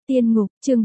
Tiên ngục, chương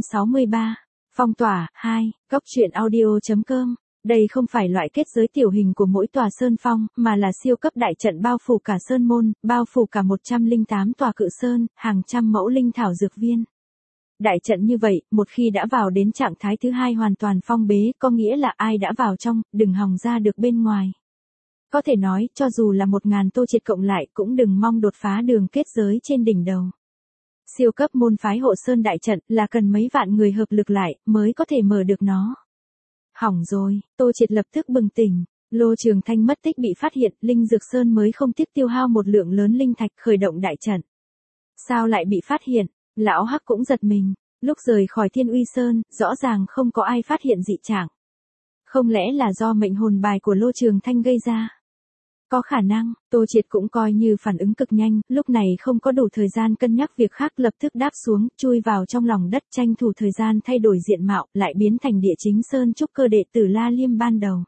463. Phong tỏa, 2, góc truyện audio.com. Đây không phải loại kết giới tiểu hình của mỗi tòa sơn phong, mà là siêu cấp đại trận bao phủ cả sơn môn, bao phủ cả 108 tòa cự sơn, hàng trăm mẫu linh thảo dược viên. Đại trận như vậy, một khi đã vào đến trạng thái thứ hai hoàn toàn phong bế, có nghĩa là ai đã vào trong, đừng hòng ra được bên ngoài. Có thể nói, cho dù là 1000 Tô Triệt cộng lại cũng đừng mong đột phá đường kết giới trên đỉnh đầu. Siêu cấp môn phái hộ sơn đại trận là cần mấy vạn người hợp lực lại mới có thể mở được nó. Hỏng rồi, Tô Triệt lập tức bừng tỉnh. Lô Trường Thanh mất tích bị phát hiện, Linh Dược Sơn mới không tiếc tiêu hao một lượng lớn linh thạch khởi động đại trận. Sao lại bị phát hiện? Lão Hắc cũng giật mình. Lúc rời khỏi Thiên Uy Sơn, rõ ràng không có ai phát hiện dị trạng. Không lẽ là do mệnh hồn bài của Lô Trường Thanh gây ra? Có khả năng, Tô Triệt cũng coi như phản ứng cực nhanh, lúc này không có đủ thời gian cân nhắc việc khác, lập tức đáp xuống, chui vào trong lòng đất, tranh thủ thời gian thay đổi diện mạo, lại biến thành địa chính sơn trúc cơ đệ tử La Liêm ban đầu.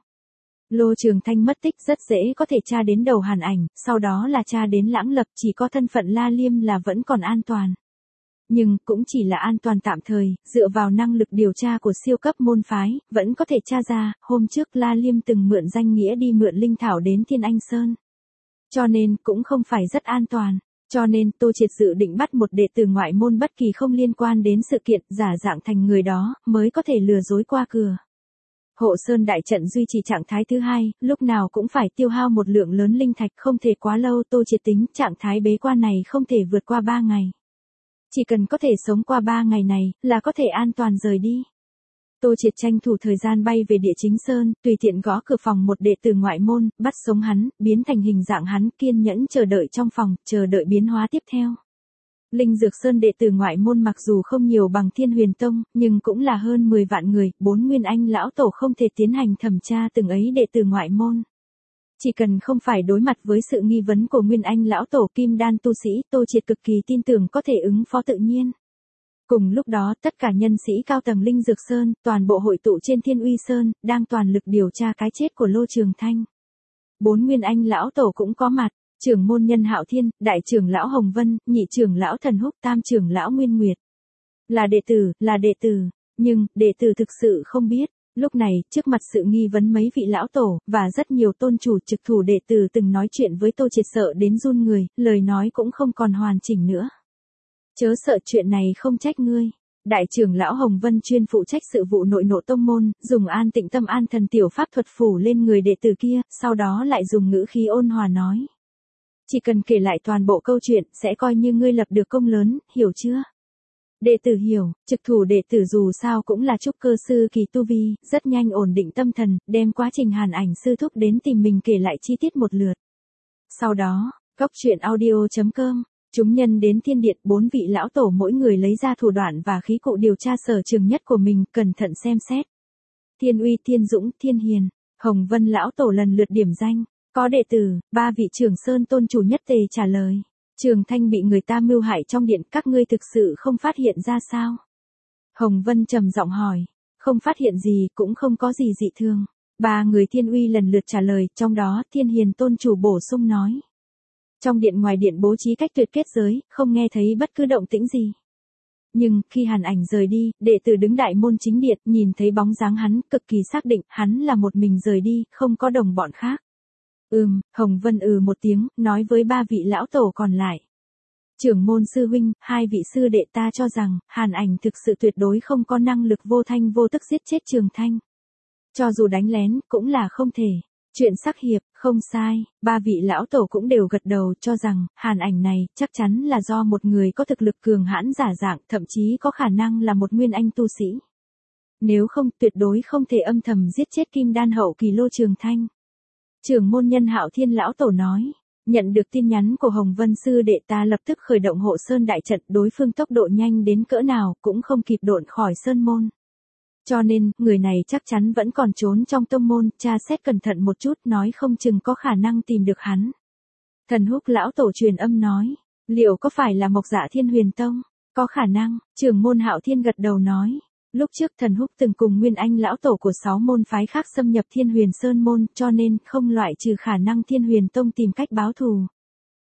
Lô Trường Thanh mất tích rất dễ có thể tra đến đầu Hàn Ảnh, sau đó là tra đến Lãng Lập, chỉ có thân phận La Liêm là vẫn còn an toàn. Nhưng, cũng chỉ là an toàn tạm thời, dựa vào năng lực điều tra của siêu cấp môn phái, vẫn có thể tra ra, hôm trước La Liêm từng mượn danh nghĩa đi mượn linh thảo đến Thiên Anh Sơn. Cho nên, cũng không phải rất an toàn. Cho nên, Tô Triệt dự định bắt một đệ tử ngoại môn bất kỳ không liên quan đến sự kiện, giả dạng thành người đó, mới có thể lừa dối qua cửa. Hộ Sơn đại trận duy trì trạng thái thứ hai, lúc nào cũng phải tiêu hao một lượng lớn linh thạch, không thể quá lâu. Tô Triệt tính, trạng thái bế quan này không thể vượt qua 3 ngày. Chỉ cần có thể sống qua 3 ngày này, là có thể an toàn rời đi. Tô Triệt tranh thủ thời gian bay về địa chính sơn, tùy tiện gõ cửa phòng một đệ tử ngoại môn, bắt sống hắn, biến thành hình dạng hắn, kiên nhẫn chờ đợi trong phòng, chờ đợi biến hóa tiếp theo. Linh Dược Sơn đệ tử ngoại môn mặc dù không nhiều bằng Thiên Huyền Tông, nhưng cũng là hơn 10 vạn người, 4 Nguyên Anh lão tổ không thể tiến hành thẩm tra từng ấy đệ tử ngoại môn. Chỉ cần không phải đối mặt với sự nghi vấn của Nguyên Anh lão tổ kim đan tu sĩ, Tô Triệt cực kỳ tin tưởng có thể ứng phó tự nhiên. Cùng lúc đó, tất cả nhân sĩ cao tầng Linh Dược Sơn, toàn bộ hội tụ trên Thiên Uy Sơn, đang toàn lực điều tra cái chết của Lô Trường Thanh. 4 Nguyên Anh lão tổ cũng có mặt, trưởng môn nhân Hạo Thiên, đại trưởng lão Hồng Vân, nhị trưởng lão Thần Húc, tam trưởng lão Nguyên Nguyệt. Là đệ tử, nhưng, đệ tử thực sự không biết. Lúc này, trước mặt sự nghi vấn mấy vị lão tổ, và rất nhiều tôn chủ trực thủ đệ tử từng nói chuyện với Tô Triệt sợ đến run người, lời nói cũng không còn hoàn chỉnh nữa. Chớ sợ, chuyện này không trách ngươi. Đại trưởng lão Hồng Vân chuyên phụ trách sự vụ nội nộ tông môn, dùng An Tịnh Tâm An Thần tiểu pháp thuật phủ lên người đệ tử kia, sau đó lại dùng ngữ khí ôn hòa nói. Chỉ cần kể lại toàn bộ câu chuyện, sẽ coi như ngươi lập được công lớn, hiểu chưa? Đệ tử hiểu, trực thủ đệ tử dù sao cũng là trúc cơ sư kỳ tu vi, rất nhanh ổn định tâm thần, đem quá trình Hàn Ảnh sư thúc đến tìm mình kể lại chi tiết một lượt. Sau đó, góc truyện audio.com, chúng nhân đến thiên điện, 4 vị lão tổ mỗi người lấy ra thủ đoạn và khí cụ điều tra sở trường nhất của mình, cẩn thận xem xét. Thiên Uy, Thiên Dũng, Thiên Hiền, Hồng Vân lão tổ lần lượt điểm danh, có đệ tử, 3 vị trưởng sơn tôn chủ nhất tề trả lời. Trường Thanh bị người ta mưu hại trong điện, các ngươi thực sự không phát hiện ra sao? Hồng Vân trầm giọng hỏi, không phát hiện gì, cũng không có gì dị thường. 3 người Thiên Uy lần lượt trả lời, trong đó Thiên Hiền tôn chủ bổ sung nói. Trong điện ngoài điện bố trí cách tuyệt kết giới, không nghe thấy bất cứ động tĩnh gì. Nhưng, khi Hàn Ảnh rời đi, đệ tử đứng đại môn chính điện, nhìn thấy bóng dáng hắn, cực kỳ xác định, hắn là một mình rời đi, không có đồng bọn khác. Hồng Vân một tiếng, nói với 3 vị lão tổ còn lại. Trưởng môn sư huynh, 2 vị sư đệ, ta cho rằng, Hàn Ảnh thực sự tuyệt đối không có năng lực vô thanh vô tức giết chết Trường Thanh. Cho dù đánh lén, cũng là không thể. Chuyện sắc hiệp, không sai, 3 vị lão tổ cũng đều gật đầu, cho rằng, Hàn Ảnh này, chắc chắn là do một người có thực lực cường hãn giả dạng, thậm chí có khả năng là một Nguyên Anh tu sĩ. Nếu không, tuyệt đối không thể âm thầm giết chết kim đan hậu kỳ Lô Trường Thanh. Trưởng môn nhân Hạo Thiên lão tổ nói, nhận được tin nhắn của Hồng Vân sư đệ, ta lập tức khởi động hộ sơn đại trận, đối phương tốc độ nhanh đến cỡ nào, cũng không kịp độn khỏi sơn môn. Cho nên, người này chắc chắn vẫn còn trốn trong tông môn, tra xét cẩn thận một chút, nói không chừng có khả năng tìm được hắn. Thần Húc lão tổ truyền âm nói, liệu có phải là Mộc Dạ Thiên Huyền Tông? Có khả năng, trưởng môn Hạo Thiên gật đầu nói. Lúc trước Thần Húc từng cùng Nguyên Anh lão tổ của 6 môn phái khác xâm nhập Thiên Huyền Sơn môn, cho nên không loại trừ khả năng Thiên Huyền Tông tìm cách báo thù.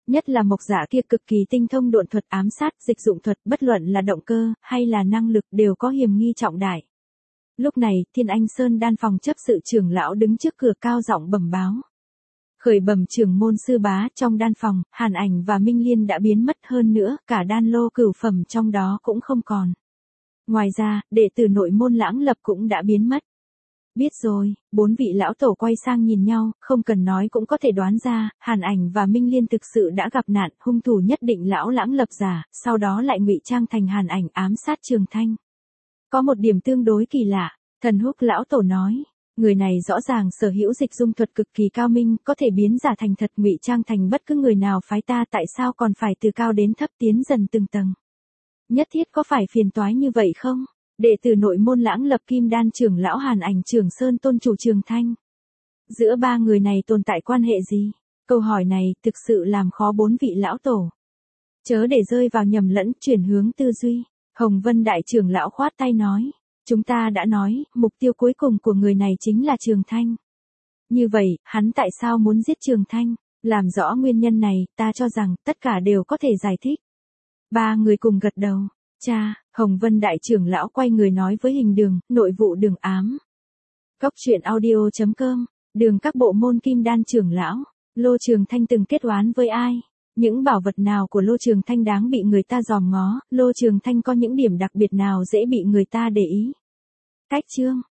Nhất là Mộc Dạ kia cực kỳ tinh thông độn thuật, ám sát, dịch dụng thuật, bất luận là động cơ hay là năng lực đều có hiểm nghi trọng đại. Lúc này, Thiên Anh Sơn đan phòng chấp sự trưởng lão đứng trước cửa cao giọng bẩm báo. Khởi bẩm trưởng môn sư bá, trong đan phòng, Hàn Ảnh và Minh Liên đã biến mất, hơn nữa, cả đan lô cửu phẩm trong đó cũng không còn. Ngoài ra, đệ tử nội môn Lãng Lập cũng đã biến mất. Biết rồi, 4 vị lão tổ quay sang nhìn nhau, không cần nói cũng có thể đoán ra, Hàn Ảnh và Minh Liên thực sự đã gặp nạn, hung thủ nhất định lão Lãng Lập giả, sau đó lại ngụy trang thành Hàn Ảnh ám sát Trường Thanh. Có một điểm tương đối kỳ lạ, Thần Húc lão tổ nói, người này rõ ràng sở hữu dịch dung thuật cực kỳ cao minh, có thể biến giả thành thật, ngụy trang thành bất cứ người nào phái ta, tại sao còn phải từ cao đến thấp tiến dần từng tầng. Nhất thiết có phải phiền toái như vậy không? Đệ tử nội môn Lãng Lập, Kim Đan trưởng lão, Hàn Ảnh Trường Sơn tôn chủ Trường Thanh. Giữa ba người này tồn tại quan hệ gì? Câu hỏi này thực sự làm khó 4 vị lão tổ. Chớ để rơi vào nhầm lẫn, chuyển hướng tư duy. Hồng Vân đại trưởng lão khoát tay nói, chúng ta đã nói, mục tiêu cuối cùng của người này chính là Trường Thanh. Như vậy, hắn tại sao muốn giết Trường Thanh? Làm rõ nguyên nhân này, ta cho rằng tất cả đều có thể giải thích. Ba người cùng gật đầu. Cha, Hồng Vân đại trưởng lão quay người nói với Hình Đường, nội vụ Đường ám. Cốc truyện audio.com, Đường các bộ môn Kim Đan trưởng lão, Lô Trường Thanh từng kết oán với ai? Những bảo vật nào của Lô Trường Thanh đáng bị người ta dòm ngó? Lô Trường Thanh có những điểm đặc biệt nào dễ bị người ta để ý? Cách chương